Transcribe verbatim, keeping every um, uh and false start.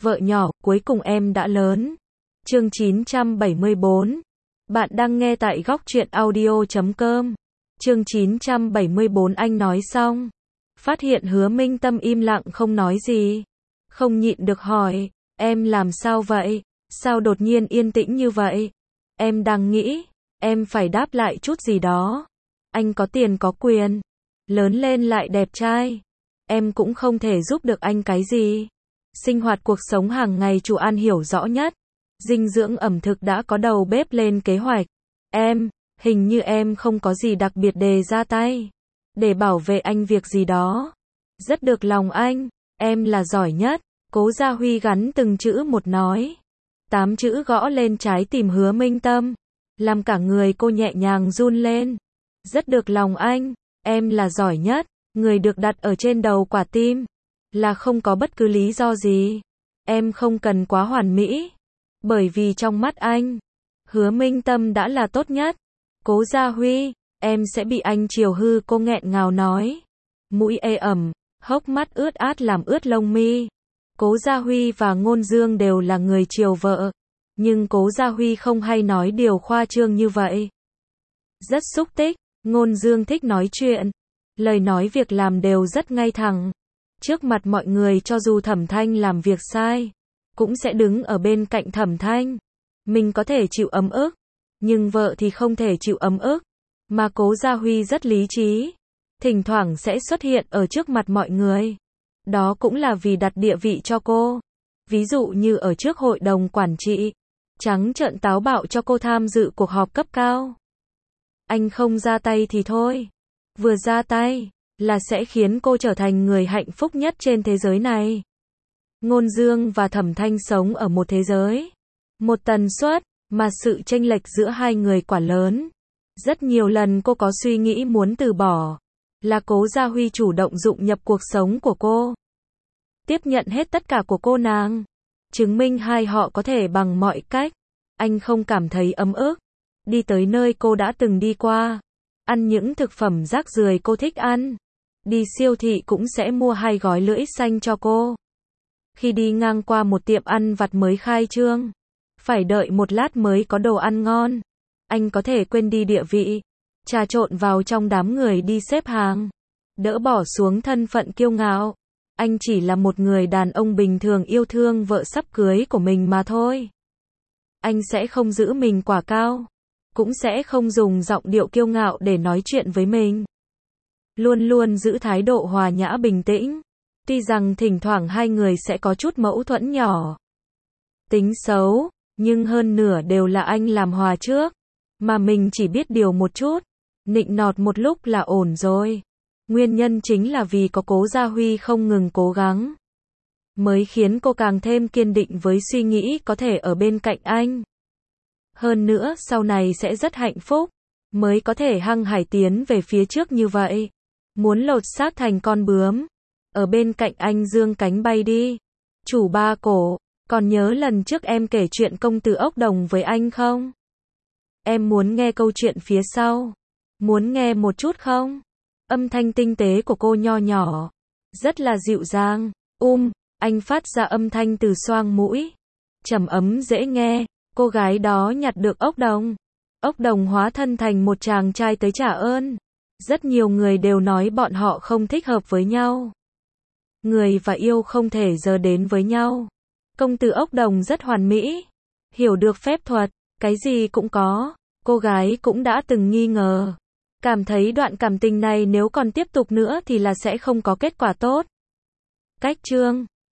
Vợ nhỏ, cuối cùng em đã lớn. Chương chín trăm bảy mươi bốn. Bạn đang nghe tại góc truyện audio chấm com. Chương chín trăm bảy mươi bốn. Anh nói xong, phát hiện Hứa Minh Tâm im lặng không nói gì. Không nhịn được hỏi, em làm sao vậy? Sao đột nhiên yên tĩnh như vậy? Em đang nghĩ, em phải đáp lại chút gì đó. Anh có tiền có quyền, lớn lên lại đẹp trai. Em cũng không thể giúp được anh cái gì. Sinh hoạt cuộc sống hàng ngày chủ An hiểu rõ nhất. Dinh dưỡng ẩm thực đã có đầu bếp lên kế hoạch. Em, hình như em không có gì đặc biệt đề ra tay để bảo vệ anh việc gì đó. Rất được lòng anh, em là giỏi nhất. Cố Gia Huy gắn từng chữ một nói. Tám chữ gõ lên trái tim Hứa Minh Tâm, làm cả người cô nhẹ nhàng run lên. Rất được lòng anh, em là giỏi nhất. Người được đặt ở trên đầu quả tim là không có bất cứ lý do gì. Em không cần quá hoàn mỹ, bởi vì trong mắt anh, Hứa Minh Tâm đã là tốt nhất. Cố Gia Huy, em sẽ bị anh chiều hư, cô nghẹn ngào nói. Mũi ê ẩm, hốc mắt ướt át làm ướt lông mi. Cố Gia Huy và Ngôn Dương đều là người chiều vợ, nhưng Cố Gia Huy không hay nói điều khoa trương như vậy. Rất xúc tích, Ngôn Dương thích nói chuyện, lời nói việc làm đều rất ngay thẳng. Trước mặt mọi người cho dù Thẩm Thanh làm việc sai, cũng sẽ đứng ở bên cạnh Thẩm Thanh. Mình có thể chịu ấm ức, nhưng vợ thì không thể chịu ấm ức. Mà Cố Gia Huy rất lý trí, thỉnh thoảng sẽ xuất hiện ở trước mặt mọi người. Đó cũng là vì đặt địa vị cho cô. Ví dụ như ở trước hội đồng quản trị, trắng trợn táo bạo cho cô tham dự cuộc họp cấp cao. Anh không ra tay thì thôi, vừa ra tay là sẽ khiến cô trở thành người hạnh phúc nhất trên thế giới này. Ngôn Dương và Thẩm Thanh sống ở một thế giới, một tần suất, mà sự chênh lệch giữa hai người quả lớn. Rất nhiều lần cô có suy nghĩ muốn từ bỏ, là Cố Gia Huy chủ động dụng nhập cuộc sống của cô, tiếp nhận hết tất cả của cô nàng, chứng minh hai họ có thể bằng mọi cách. Anh không cảm thấy ấm ức, đi tới nơi cô đã từng đi qua, ăn những thực phẩm rác rưởi cô thích ăn, đi siêu thị cũng sẽ mua hai gói lưỡi xanh cho cô. Khi đi ngang qua một tiệm ăn vặt mới khai trương, phải đợi một lát mới có đồ ăn ngon, anh có thể quên đi địa vị, trà trộn vào trong đám người đi xếp hàng, đỡ bỏ xuống thân phận kiêu ngạo. Anh chỉ là một người đàn ông bình thường yêu thương vợ sắp cưới của mình mà thôi. Anh sẽ không giữ mình quả cao, cũng sẽ không dùng giọng điệu kiêu ngạo để nói chuyện với mình. Luôn luôn giữ thái độ hòa nhã bình tĩnh. Tuy rằng thỉnh thoảng hai người sẽ có chút mâu thuẫn nhỏ, tính xấu, nhưng hơn nửa đều là anh làm hòa trước, mà mình chỉ biết điều một chút, nịnh nọt một lúc là ổn rồi. Nguyên nhân chính là vì có Cố Gia Huy không ngừng cố gắng, mới khiến cô càng thêm kiên định với suy nghĩ có thể ở bên cạnh anh. Hơn nữa sau này sẽ rất hạnh phúc, mới có thể hăng hải tiến về phía trước như vậy. Muốn lột xác thành con bướm, ở bên cạnh anh dương cánh bay đi. Chủ Ba Cổ, còn nhớ lần trước em kể chuyện công tử ốc đồng với anh không? Em muốn nghe câu chuyện phía sau. Muốn nghe một chút không? Âm thanh tinh tế của cô nho nhỏ, rất là dịu dàng. Um, anh phát ra âm thanh từ xoang mũi, trầm ấm dễ nghe. Cô gái đó nhặt được ốc đồng. Ốc đồng hóa thân thành một chàng trai tới trả ơn. Rất nhiều người đều nói bọn họ không thích hợp với nhau. Người và yêu không thể giờ đến với nhau. Công tử ốc đồng rất hoàn mỹ, hiểu được phép thuật, cái gì cũng có. Cô gái cũng đã từng nghi ngờ, cảm thấy đoạn cảm tình này nếu còn tiếp tục nữa thì là sẽ không có kết quả tốt. Cách chương